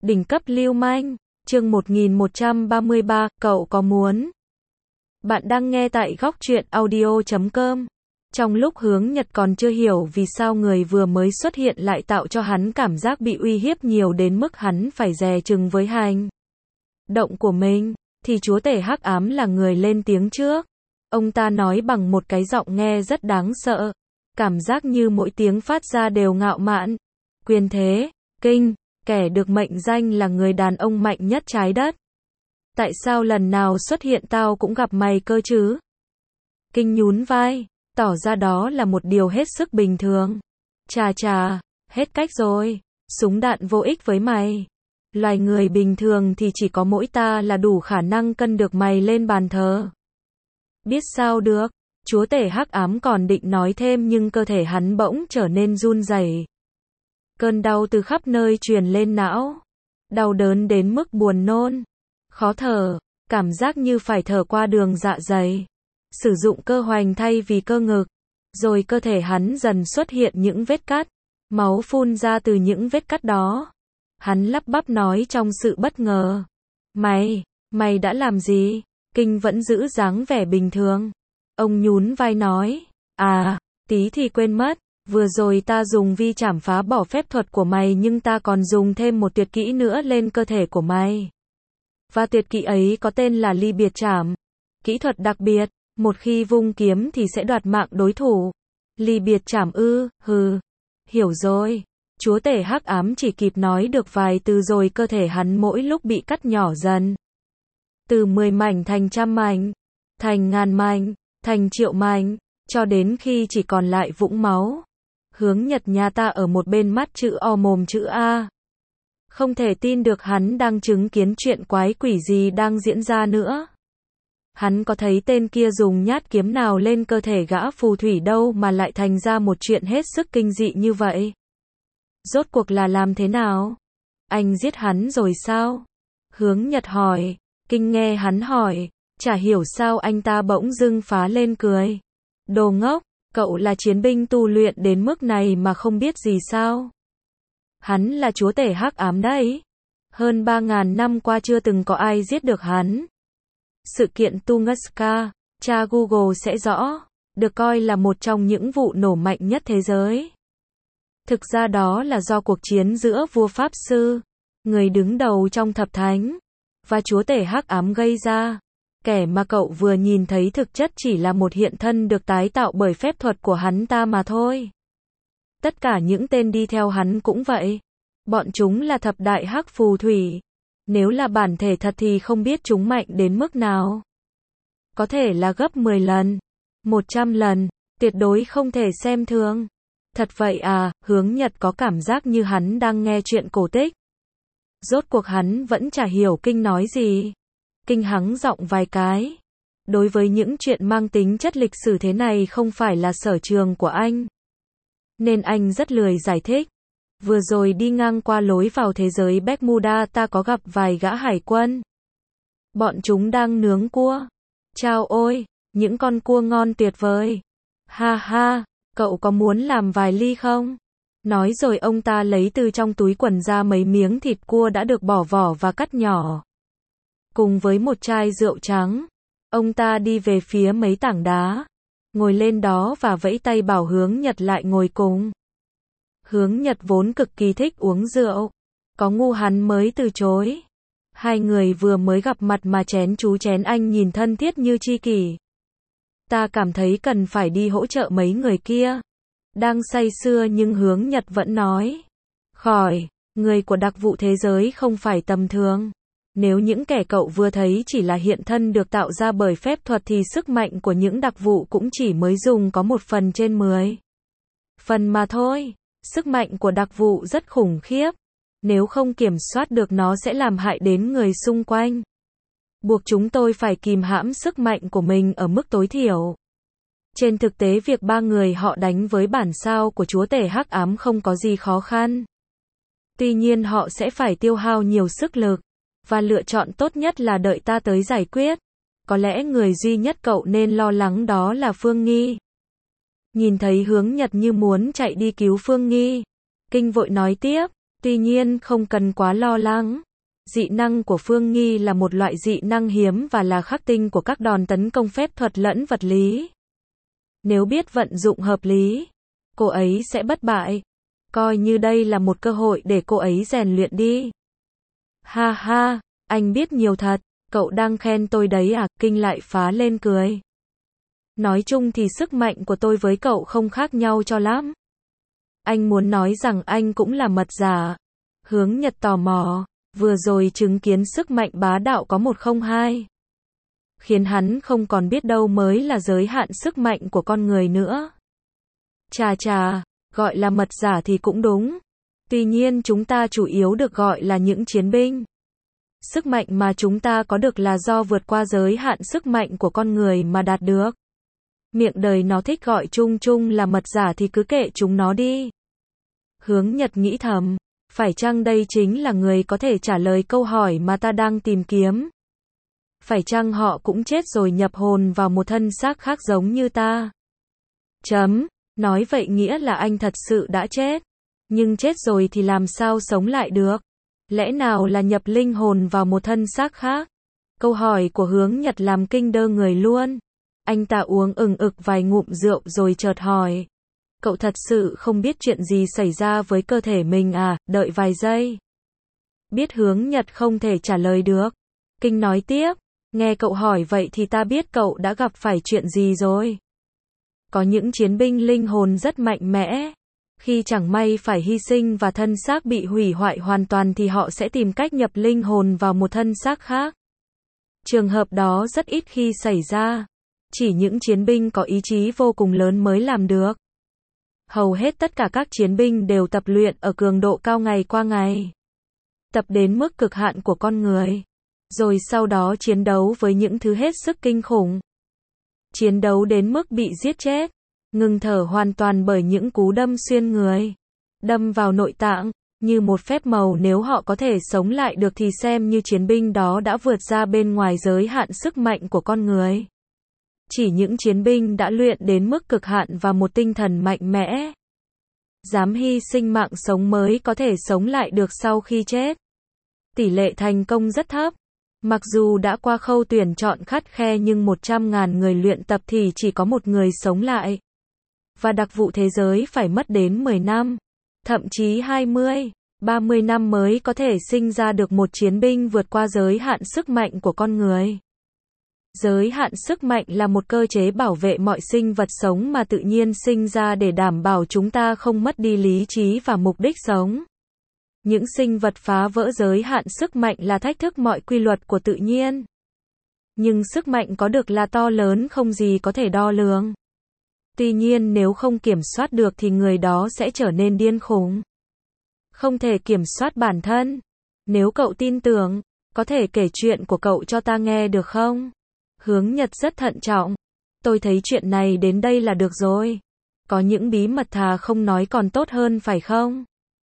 Đỉnh cấp lưu manh, chương 1133, cậu có muốn? Bạn đang nghe tại góc truyện audio.com. Trong lúc Hướng Nhật còn chưa hiểu vì sao người vừa mới xuất hiện lại tạo cho hắn cảm giác bị uy hiếp nhiều đến mức hắn phải dè chừng với hành động của mình, thì chúa tể hắc ám là người lên tiếng trước. Ông ta nói bằng một cái giọng nghe rất đáng sợ, cảm giác như mỗi tiếng phát ra đều ngạo mạn, quyền thế, kinh, kẻ được mệnh danh là người đàn ông mạnh nhất trái đất. Tại sao lần nào xuất hiện tao cũng gặp mày cơ chứ? Kinh nhún vai, tỏ ra đó là một điều hết sức bình thường. Chà, hết cách rồi, súng đạn vô ích với mày. Loài người bình thường thì chỉ có mỗi ta là đủ khả năng cân được mày lên bàn thờ. Biết sao được, chúa tể hắc ám còn định nói thêm nhưng cơ thể hắn bỗng trở nên run rẩy. Cơn đau từ khắp nơi truyền lên não. Đau đớn đến mức buồn nôn, khó thở, cảm giác như phải thở qua đường dạ dày. Sử dụng cơ hoành thay vì cơ ngực. Rồi cơ thể hắn dần xuất hiện những vết cắt. Máu phun ra từ những vết cắt đó. Hắn lắp bắp nói trong sự bất ngờ. Mày đã làm gì? Kinh vẫn giữ dáng vẻ bình thường. Ông nhún vai nói. Tí thì quên mất. Vừa rồi ta dùng vi trảm phá bỏ phép thuật của mày nhưng ta còn dùng thêm một tuyệt kỹ nữa lên cơ thể của mày. Và tuyệt kỹ ấy có tên là ly biệt trảm. Kỹ thuật đặc biệt, một khi vung kiếm thì sẽ đoạt mạng đối thủ. Ly biệt trảm ư? Hiểu rồi. Chúa tể hắc ám chỉ kịp nói được vài từ rồi cơ thể hắn mỗi lúc bị cắt nhỏ dần. Từ 10 mảnh thành trăm mảnh, thành ngàn mảnh, thành triệu mảnh, cho đến khi chỉ còn lại vũng máu. Hướng Nhật nhà ta ở một bên mắt chữ O mồm chữ A. Không thể tin được hắn đang chứng kiến chuyện quái quỷ gì đang diễn ra nữa. Hắn có thấy tên kia dùng nhát kiếm nào lên cơ thể gã phù thủy đâu mà lại thành ra một chuyện hết sức kinh dị như vậy. Rốt cuộc là làm thế nào? Anh giết hắn rồi sao? Hướng Nhật hỏi. Kinh nghe hắn hỏi, chả hiểu sao anh ta bỗng dưng phá lên cười. Đồ ngốc, cậu là chiến binh tu luyện đến mức này mà không biết gì sao? Hắn là chúa tể hắc ám đấy. Hơn 3.000 năm qua chưa từng có ai giết được hắn. Sự kiện Tunguska, tra Google sẽ rõ, được coi là một trong những vụ nổ mạnh nhất thế giới. Thực ra đó là do cuộc chiến giữa vua Pháp Sư, người đứng đầu trong thập thánh, và chúa tể hắc ám gây ra. Kẻ mà cậu vừa nhìn thấy thực chất chỉ là một hiện thân được tái tạo bởi phép thuật của hắn ta mà thôi. Tất cả những tên đi theo hắn cũng vậy. Bọn chúng là thập đại hắc phù thủy. Nếu là bản thể thật thì không biết chúng mạnh đến mức nào. Có thể là gấp 10 lần, 100 lần, tuyệt đối không thể xem thường. Thật vậy à? Hướng Nhật có cảm giác như hắn đang nghe chuyện cổ tích. Rốt cuộc hắn vẫn chả hiểu Kinh nói gì. Kinh hắng giọng vài cái. Đối với những chuyện mang tính chất lịch sử thế này không phải là sở trường của anh. Nên anh rất lười giải thích. Vừa rồi đi ngang qua lối vào thế giới Bermuda ta có gặp vài gã hải quân. Bọn chúng đang nướng cua. Chao ôi, những con cua ngon tuyệt vời. Ha, cậu có muốn làm vài ly không? Nói rồi ông ta lấy từ trong túi quần ra mấy miếng thịt cua đã được bỏ vỏ và cắt nhỏ. Cùng với một chai rượu trắng, ông ta đi về phía mấy tảng đá, ngồi lên đó và vẫy tay bảo Hướng Nhật lại ngồi cùng. Hướng Nhật vốn cực kỳ thích uống rượu, có ngu hắn mới từ chối. Hai người vừa mới gặp mặt mà chén chú chén anh nhìn thân thiết như tri kỷ. Ta cảm thấy cần phải đi hỗ trợ mấy người kia. Đang say sưa nhưng Hướng Nhật vẫn nói. Khỏi, người của đặc vụ thế giới không phải tầm thường. Nếu những kẻ cậu vừa thấy chỉ là hiện thân được tạo ra bởi phép thuật thì sức mạnh của những đặc vụ cũng chỉ mới dùng có 1 phần trên 10. Phần mà thôi, sức mạnh của đặc vụ rất khủng khiếp. Nếu không kiểm soát được nó sẽ làm hại đến người xung quanh. Buộc chúng tôi phải kìm hãm sức mạnh của mình ở mức tối thiểu. Trên thực tế việc 3 người họ đánh với bản sao của chúa tể hắc ám không có gì khó khăn. Tuy nhiên họ sẽ phải tiêu hao nhiều sức lực. Và lựa chọn tốt nhất là đợi ta tới giải quyết. Có lẽ người duy nhất cậu nên lo lắng đó là Phương Nghi. Nhìn thấy Hướng Nhật như muốn chạy đi cứu Phương Nghi. Kinh vội nói tiếp. Tuy nhiên không cần quá lo lắng. Dị năng của Phương Nghi là một loại dị năng hiếm và là khắc tinh của các đòn tấn công phép thuật lẫn vật lý. Nếu biết vận dụng hợp lý, cô ấy sẽ bất bại. Coi như đây là một cơ hội để cô ấy rèn luyện đi. Ha ha, anh biết nhiều thật, cậu đang khen tôi đấy à? Kinh lại phá lên cười. Nói chung thì sức mạnh của tôi với cậu không khác nhau cho lắm. Anh muốn nói rằng anh cũng là mật giả. Hướng Nhật tò mò, vừa rồi chứng kiến sức mạnh bá đạo có 102. Khiến hắn không còn biết đâu mới là giới hạn sức mạnh của con người nữa. Chà chà, gọi là mật giả thì cũng đúng. Tuy nhiên chúng ta chủ yếu được gọi là những chiến binh. Sức mạnh mà chúng ta có được là do vượt qua giới hạn sức mạnh của con người mà đạt được. Miệng đời nó thích gọi chung chung là mật giả thì cứ kệ chúng nó đi. Hướng Nhật nghĩ thầm, phải chăng đây chính là người có thể trả lời câu hỏi mà ta đang tìm kiếm? Phải chăng họ cũng chết rồi nhập hồn vào một thân xác khác giống như ta? Nói vậy nghĩa là anh thật sự đã chết. Nhưng chết rồi thì làm sao sống lại được? Lẽ nào là nhập linh hồn vào một thân xác khác? Câu hỏi của Hướng Nhật làm kinh đơ người luôn. Anh ta uống ực vài ngụm rượu rồi chợt hỏi. Cậu thật sự không biết chuyện gì xảy ra với cơ thể mình à? Đợi vài giây. Biết Hướng Nhật không thể trả lời được. Kinh nói tiếp. Nghe cậu hỏi vậy thì ta biết cậu đã gặp phải chuyện gì rồi. Có những chiến binh linh hồn rất mạnh mẽ. Khi chẳng may phải hy sinh và thân xác bị hủy hoại hoàn toàn thì họ sẽ tìm cách nhập linh hồn vào một thân xác khác. Trường hợp đó rất ít khi xảy ra. Chỉ những chiến binh có ý chí vô cùng lớn mới làm được. Hầu hết tất cả các chiến binh đều tập luyện ở cường độ cao ngày qua ngày. Tập đến mức cực hạn của con người. Rồi sau đó chiến đấu với những thứ hết sức kinh khủng. Chiến đấu đến mức bị giết chết. Ngừng thở hoàn toàn bởi những cú đâm xuyên người. Đâm vào nội tạng, như một phép màu nếu họ có thể sống lại được thì xem như chiến binh đó đã vượt ra bên ngoài giới hạn sức mạnh của con người. Chỉ những chiến binh đã luyện đến mức cực hạn và một tinh thần mạnh mẽ. Dám hy sinh mạng sống mới có thể sống lại được sau khi chết. Tỷ lệ thành công rất thấp. Mặc dù đã qua khâu tuyển chọn khắt khe nhưng 100.000 người luyện tập thì chỉ có một người sống lại. Và đặc vụ thế giới phải mất đến 10 năm, thậm chí 20, 30 năm mới có thể sinh ra được một chiến binh vượt qua giới hạn sức mạnh của con người. Giới hạn sức mạnh là một cơ chế bảo vệ mọi sinh vật sống mà tự nhiên sinh ra để đảm bảo chúng ta không mất đi lý trí và mục đích sống. Những sinh vật phá vỡ giới hạn sức mạnh là thách thức mọi quy luật của tự nhiên. Nhưng sức mạnh có được là to lớn không gì có thể đo lường. Tuy nhiên nếu không kiểm soát được thì người đó sẽ trở nên điên khùng. Không thể kiểm soát bản thân. Nếu cậu tin tưởng, có thể kể chuyện của cậu cho ta nghe được không? Hướng Nhật rất thận trọng. Tôi thấy chuyện này đến đây là được rồi. Có những bí mật thà không nói còn tốt hơn phải không?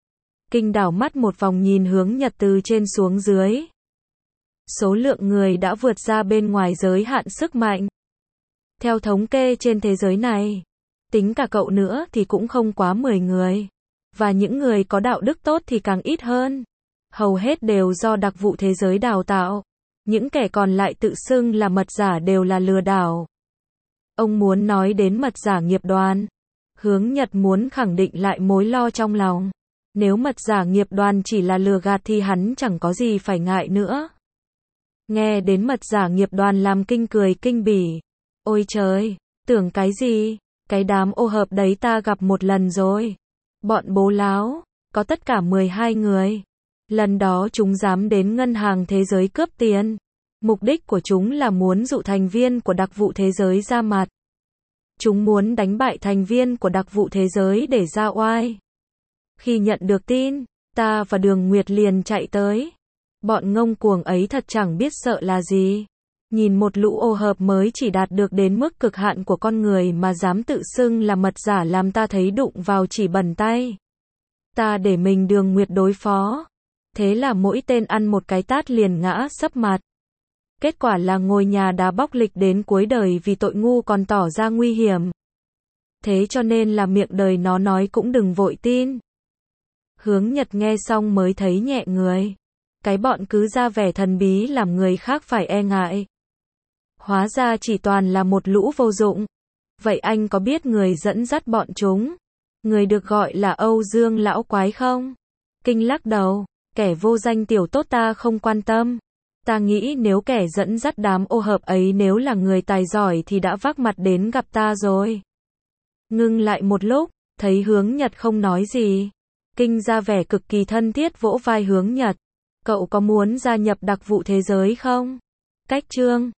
Kinh đảo mắt một vòng nhìn Hướng Nhật từ trên xuống dưới. Số lượng người đã vượt ra bên ngoài giới hạn sức mạnh. Theo thống kê trên thế giới này, tính cả cậu nữa thì cũng không quá 10 người. Và những người có đạo đức tốt thì càng ít hơn. Hầu hết đều do đặc vụ thế giới đào tạo. Những kẻ còn lại tự xưng là mật giả đều là lừa đảo. Ông muốn nói đến mật giả nghiệp đoàn. Hướng Nhật muốn khẳng định lại mối lo trong lòng. Nếu mật giả nghiệp đoàn chỉ là lừa gạt thì hắn chẳng có gì phải ngại nữa. Nghe đến mật giả nghiệp đoàn làm kinh cười kinh bỉ. Ôi trời, tưởng cái gì? Cái đám ô hợp đấy ta gặp một lần rồi. Bọn bố láo, có tất cả 12 người. Lần đó chúng dám đến ngân hàng thế giới cướp tiền. Mục đích của chúng là muốn dụ thành viên của đặc vụ thế giới ra mặt. Chúng muốn đánh bại thành viên của đặc vụ thế giới để ra oai. Khi nhận được tin, ta và Đường Nguyệt liền chạy tới. Bọn ngông cuồng ấy thật chẳng biết sợ là gì. Nhìn một lũ ô hợp mới chỉ đạt được đến mức cực hạn của con người mà dám tự xưng là mật giả làm ta thấy đụng vào chỉ bẩn tay. Ta để mình Đường Nguyệt đối phó. Thế là mỗi tên ăn một cái tát liền ngã sấp mặt. Kết quả là ngồi nhà đá bóc lịch đến cuối đời vì tội ngu còn tỏ ra nguy hiểm. Thế cho nên là miệng đời nó nói cũng đừng vội tin. Hướng Nhật nghe xong mới thấy nhẹ người. Cái bọn cứ ra vẻ thần bí làm người khác phải e ngại. Hóa ra chỉ toàn là một lũ vô dụng. Vậy anh có biết người dẫn dắt bọn chúng? Người được gọi là Âu Dương lão quái không? Kinh lắc đầu, kẻ vô danh tiểu tốt ta không quan tâm. Ta nghĩ nếu kẻ dẫn dắt đám ô hợp ấy nếu là người tài giỏi thì đã vác mặt đến gặp ta rồi. Ngưng lại một lúc, thấy Hướng Nhật không nói gì. Kinh ra vẻ cực kỳ thân thiết vỗ vai Hướng Nhật. Cậu có muốn gia nhập đặc vụ thế giới không? Cách chương